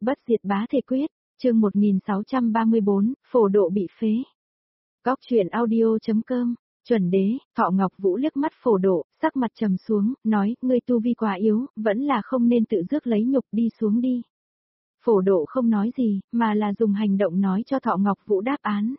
Bất diệt bá thể quyết, chương 1634, phổ độ bị phế. Góc truyện audio.com, chuẩn đế, Thọ Ngọc Vũ liếc mắt phổ độ, sắc mặt trầm xuống, nói, ngươi tu vi quá yếu, vẫn là không nên tự rước lấy nhục, đi xuống đi. Phổ độ không nói gì, mà là dùng hành động nói cho Thọ Ngọc Vũ đáp án.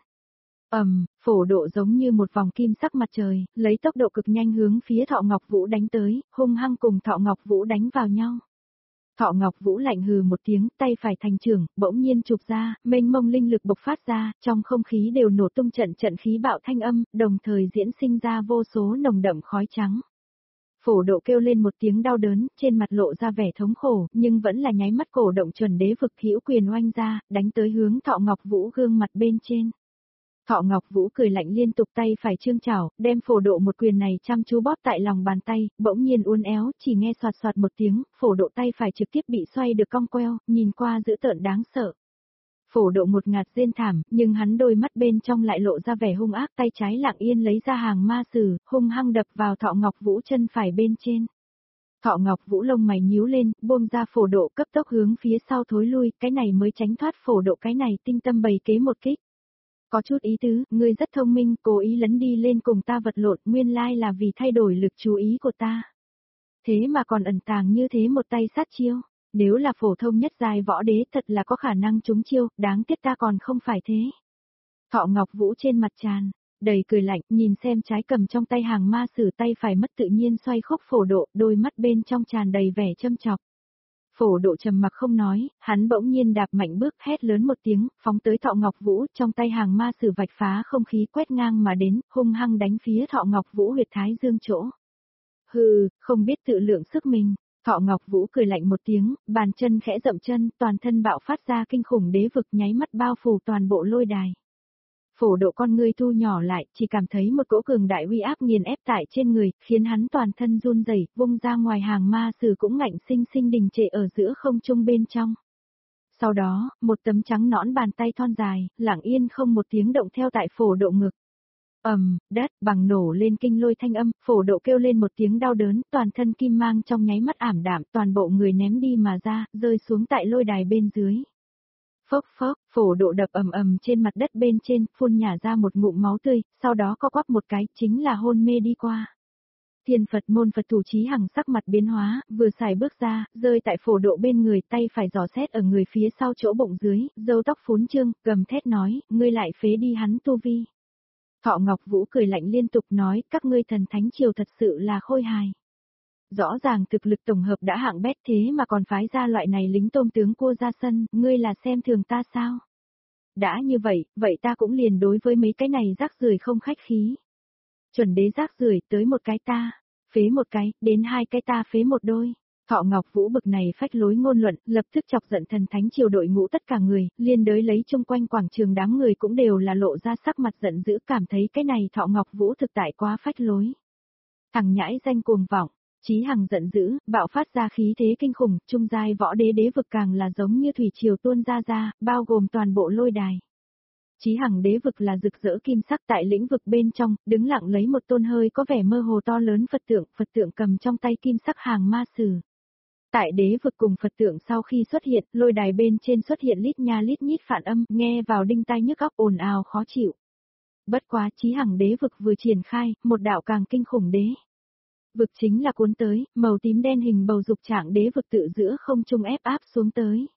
Phổ độ giống như một vòng kim sắc mặt trời, lấy tốc độ cực nhanh hướng phía Thọ Ngọc Vũ đánh tới, hung hăng cùng Thọ Ngọc Vũ đánh vào nhau. Thọ Ngọc Vũ lạnh hừ một tiếng, tay phải thành trưởng, bỗng nhiên chụp ra, mênh mông linh lực bộc phát ra, trong không khí đều nổ tung trận khí bạo thanh âm, đồng thời diễn sinh ra vô số nồng đậm khói trắng. Phổ độ kêu lên một tiếng đau đớn, trên mặt lộ ra vẻ thống khổ, nhưng vẫn là nháy mắt cổ động chuẩn đế vực hữu quyền oanh ra, đánh tới hướng Thọ Ngọc Vũ gương mặt bên trên. Thọ Ngọc Vũ cười lạnh liên tục tay phải trương chảo, đem phổ độ một quyền này chăm chú bóp tại lòng bàn tay, bỗng nhiên uốn éo, chỉ nghe xoạt xoạt một tiếng, phổ độ tay phải trực tiếp bị xoay được cong queo, nhìn qua dữ tợn đáng sợ. Phổ độ một ngạt rên thảm, nhưng hắn đôi mắt bên trong lại lộ ra vẻ hung ác, tay trái lặng yên lấy ra hàng ma sử, hung hăng đập vào Thọ Ngọc Vũ chân phải bên trên. Thọ Ngọc Vũ lông mày nhíu lên, buông ra phổ độ cấp tốc hướng phía sau thối lui, cái này mới tránh thoát phổ độ cái này tinh tâm bày kế một kích. Có chút ý tứ, ngươi rất thông minh, cố ý lấn đi lên cùng ta vật lộn, nguyên lai là vì thay đổi lực chú ý của ta. Thế mà còn ẩn tàng như thế một tay sát chiêu, nếu là phổ thông nhất giai võ đế thật là có khả năng trúng chiêu, đáng tiếc ta còn không phải thế. Thọ Ngọc Vũ trên mặt tràn, đầy cười lạnh, nhìn xem trái cầm trong tay hàng ma sử tay phải mất tự nhiên xoay khúc phổ độ, đôi mắt bên trong tràn đầy vẻ châm chọc. Phổ độ trầm mặc không nói, hắn bỗng nhiên đạp mạnh bước hét lớn một tiếng, phóng tới Thọ Ngọc Vũ, trong tay hàng ma sử vạch phá không khí quét ngang mà đến, hung hăng đánh phía Thọ Ngọc Vũ huyệt thái dương chỗ. Hừ, không biết tự lượng sức mình, Thọ Ngọc Vũ cười lạnh một tiếng, bàn chân khẽ dậm chân, toàn thân bạo phát ra kinh khủng đế vực nháy mắt bao phủ toàn bộ lôi đài. Phổ độ con ngươi thu nhỏ lại, chỉ cảm thấy một cỗ cường đại uy áp nghiền ép tại trên người, khiến hắn toàn thân run rẩy, vung ra ngoài hàng ma sử cũng ngạnh sinh sinh đình trệ ở giữa không trung bên trong. Sau đó, một tấm trắng nõn bàn tay thon dài, lặng yên không một tiếng động theo tại phổ độ ngực. Đất bằng nổ lên kinh lôi thanh âm, phổ độ kêu lên một tiếng đau đớn, toàn thân kim mang trong nháy mắt ảm đạm, toàn bộ người ném đi mà ra, rơi xuống tại lôi đài bên dưới. Phốc phốc, phổ độ đập ầm trên mặt đất bên trên, phun nhả ra một ngụm máu tươi, sau đó co quắp một cái, chính là hôn mê đi qua. Thiên Phật môn Phật thủ Chí Hằng sắc mặt biến hóa, vừa xài bước ra, rơi tại phổ độ bên người, tay phải dò xét ở người phía sau chỗ bụng dưới, râu tóc phún trương, gầm thét nói, ngươi lại phế đi hắn tu vi. Thọ Ngọc Vũ cười lạnh liên tục nói, các ngươi thần thánh triều thật sự là khôi hài. Rõ ràng thực lực tổng hợp đã hạng bét thế mà còn phái ra loại này lính tôm tướng cua ra sân, ngươi là xem thường ta sao? Đã như vậy, vậy ta cũng liền đối với mấy cái này rác rưởi không khách khí. Chuẩn đế rác rưởi tới một cái ta, phế một cái, đến hai cái ta phế một đôi. Thọ Ngọc Vũ bực này phách lối ngôn luận, lập tức chọc giận thần thánh triều đội ngũ tất cả người, liên đới lấy chung quanh quảng trường đám người cũng đều là lộ ra sắc mặt giận dữ, cảm thấy cái này Thọ Ngọc Vũ thực tại quá phách lối. Thằng nhãi danh cuồng vọng. Chí Hằng giận dữ, bạo phát ra khí thế kinh khủng, trung giai võ đế đế vực càng là giống như thủy triều tuôn ra, bao gồm toàn bộ lôi đài. Chí Hằng đế vực là rực rỡ kim sắc tại lĩnh vực bên trong, đứng lặng lấy một tôn hơi có vẻ mơ hồ to lớn Phật tượng cầm trong tay kim sắc hàng ma sử. Tại đế vực cùng Phật tượng sau khi xuất hiện, lôi đài bên trên xuất hiện lít nha lít nhít phản âm, nghe vào đinh tai nhức óc ồn ào khó chịu. Bất quá Chí Hằng đế vực vừa triển khai, một đạo càng kinh khủng đế vực chính là cuốn tới, màu tím đen hình bầu dục trạng đế vực tự giữa không trung ép áp xuống tới.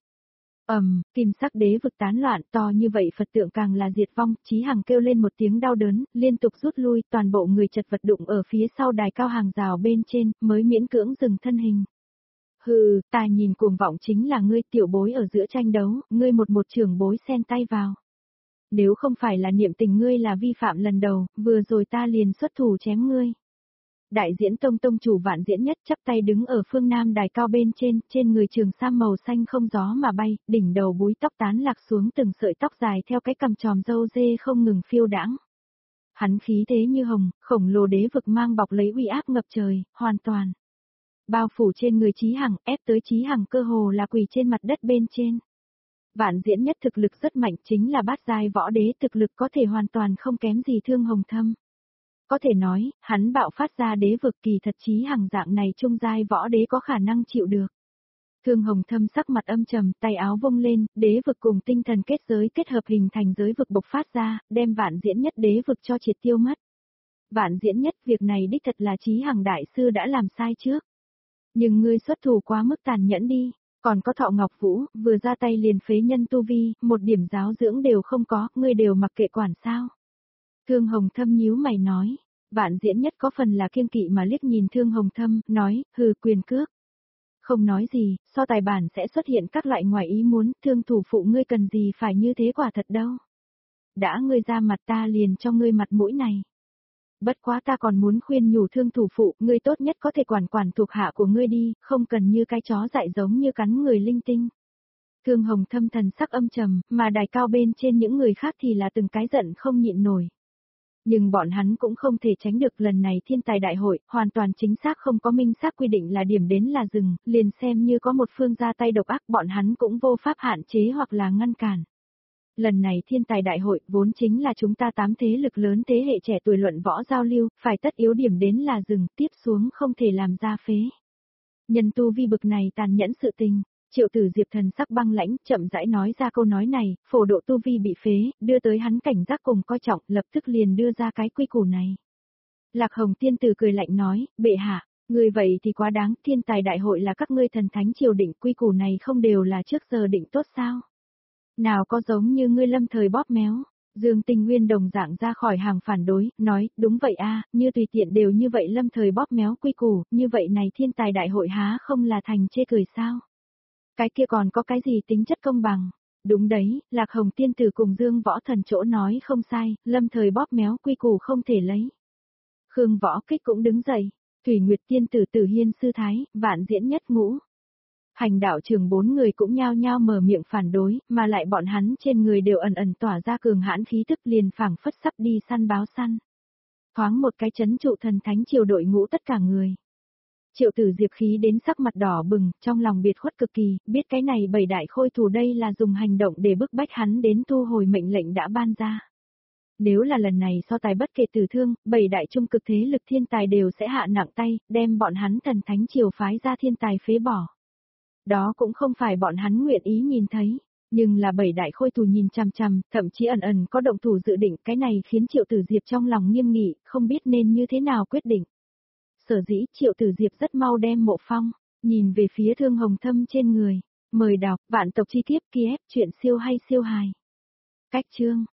Kim sắc đế vực tán loạn, to như vậy Phật tượng càng là diệt vong, Chí Hằng kêu lên một tiếng đau đớn, liên tục rút lui, toàn bộ người chật vật đụng ở phía sau đài cao hàng rào bên trên, mới miễn cưỡng dừng thân hình. Hừ, ta nhìn cuồng vọng chính là ngươi tiểu bối ở giữa tranh đấu, ngươi một trưởng bối xen tay vào. Nếu không phải là niệm tình ngươi là vi phạm lần đầu, vừa rồi ta liền xuất thủ chém ngươi. Đại diễn tông chủ Vạn Diễn Nhất chắp tay đứng ở phương nam đài cao bên trên người trường sam màu xanh không gió mà bay, đỉnh đầu búi tóc tán lạc xuống từng sợi tóc dài theo cái cằm tròm râu dê không ngừng phiêu đãng. Hắn khí thế như hồng, khổng lồ đế vực mang bọc lấy uy áp ngập trời, hoàn toàn bao phủ trên người Chí Hằng, ép tới Chí Hằng cơ hồ là quỳ trên mặt đất bên trên. Vạn Diễn Nhất thực lực rất mạnh, chính là bát giai võ đế, thực lực có thể hoàn toàn không kém gì Thương Hồng Thâm. Có thể nói, hắn bạo phát ra đế vực kỳ thật Chí Hằng dạng này trung giai võ đế có khả năng chịu được. Thương Hồng Thâm sắc mặt âm trầm, tay áo vung lên, đế vực cùng tinh thần kết giới kết hợp hình thành giới vực bộc phát ra, đem Vạn Diễn Nhất đế vực cho triệt tiêu mất. Vạn Diễn Nhất, việc này đích thật là Chí Hằng đại sư đã làm sai trước. Nhưng ngươi xuất thủ quá mức tàn nhẫn đi, còn có Thọ Ngọc Vũ, vừa ra tay liền phế nhân tu vi, một điểm giáo dưỡng đều không có, ngươi đều mặc kệ quản sao. Thương Hồng Thâm nhíu mày nói, Vạn Diễn Nhất có phần là kiêng kỵ mà liếc nhìn Thương Hồng Thâm, nói, hừ quyền cước. Không nói gì, so tài bản sẽ xuất hiện các loại ngoài ý muốn, Thương thủ phụ ngươi cần gì phải như thế quả thật đâu. Đã ngươi ra mặt ta liền cho ngươi mặt mũi này. Bất quá ta còn muốn khuyên nhủ Thương thủ phụ, ngươi tốt nhất có thể quản quản thuộc hạ của ngươi đi, không cần như cái chó dại giống như cắn người linh tinh. Thương Hồng Thâm thần sắc âm trầm, mà đài cao bên trên những người khác thì là từng cái giận không nhịn nổi. Nhưng bọn hắn cũng không thể tránh được lần này thiên tài đại hội, hoàn toàn chính xác không có minh xác quy định là điểm đến là dừng, liền xem như có một phương ra tay độc ác bọn hắn cũng vô pháp hạn chế hoặc là ngăn cản. Lần này thiên tài đại hội vốn chính là chúng ta 8 thế lực lớn thế hệ trẻ tuổi luận võ giao lưu, phải tất yếu điểm đến là dừng, tiếp xuống không thể làm ra phế. Nhân tu vi bực này tàn nhẫn sự tình. Triệu Tử Diệp thần sắc băng lãnh, chậm rãi nói ra câu nói này, phổ độ tu vi bị phế, đưa tới hắn cảnh giác cùng coi trọng, lập tức liền đưa ra cái quy củ này. Lạc Hồng tiên tử cười lạnh nói, bệ hạ, người vậy thì quá đáng, thiên tài đại hội là các ngươi thần thánh triều định, quy củ này không đều là trước giờ định tốt sao? Nào có giống như ngươi lâm thời bóp méo. Dương Tinh Nguyên đồng dạng ra khỏi hàng phản đối, nói, đúng vậy a, như tùy tiện đều như vậy lâm thời bóp méo quy củ, như vậy này thiên tài đại hội há không là thành chê cười sao? Cái kia còn có cái gì tính chất công bằng? Đúng đấy, Lạc Hồng tiên tử cùng Dương Võ Thần chỗ nói không sai, lâm thời bóp méo quy củ không thể lấy. Khương Võ Kích cũng đứng dậy, Thủy Nguyệt tiên tử Tử Hiên sư thái, Vạn Diễn Nhất ngũ. Hành đạo trường 4 người cũng nhao nhao mở miệng phản đối, mà lại bọn hắn trên người đều ẩn ẩn tỏa ra cường hãn khí tức liền phảng phất sắp đi săn báo săn. Thoáng một cái chấn trụ thần thánh triều đội ngũ tất cả người. Triệu Tử Diệp khí đến sắc mặt đỏ bừng, trong lòng biệt khuất cực kỳ, biết cái này bảy đại khôi thủ đây là dùng hành động để bức bách hắn đến thu hồi mệnh lệnh đã ban ra. Nếu là lần này so tài bất kể tử thương, bảy đại trung cực thế lực thiên tài đều sẽ hạ nặng tay, đem bọn hắn thần thánh triều phái ra thiên tài phế bỏ. Đó cũng không phải bọn hắn nguyện ý nhìn thấy, nhưng là bảy đại khôi thủ nhìn chằm chằm, thậm chí ẩn ẩn có động thủ dự định, cái này khiến Triệu Tử Diệp trong lòng nghiêm nghị, không biết nên như thế nào quyết định. Sở dĩ Triệu Tử Diệp rất mau đem Mộ Phong, nhìn về phía Thương Hồng Thâm trên người, mời đọc, Vạn tộc chi kiếp Kiev, chuyện siêu hay siêu hài. Cách chương